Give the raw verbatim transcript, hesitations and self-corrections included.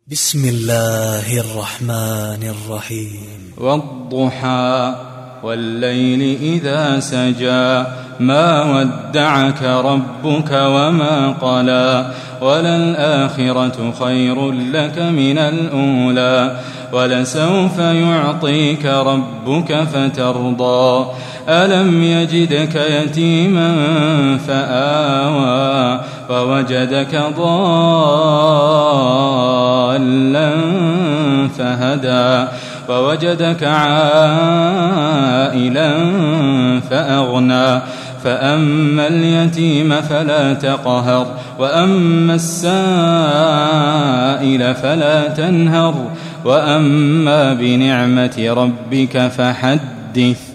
بسم الله الرحمن الرحيم. والضحى والليل إذا سجى ما ودعك ربك وما قلى وللآخرة خير لك من الأولى ولسوف يعطيك ربك فترضى ألم يجدك يتيما فآوى ووجدك ضالا فهدى ووجدك عائلا فأغنى فأما اليتيم فلا تقهر وأما السائل فلا تنهر وأما بنعمة ربك فحدث.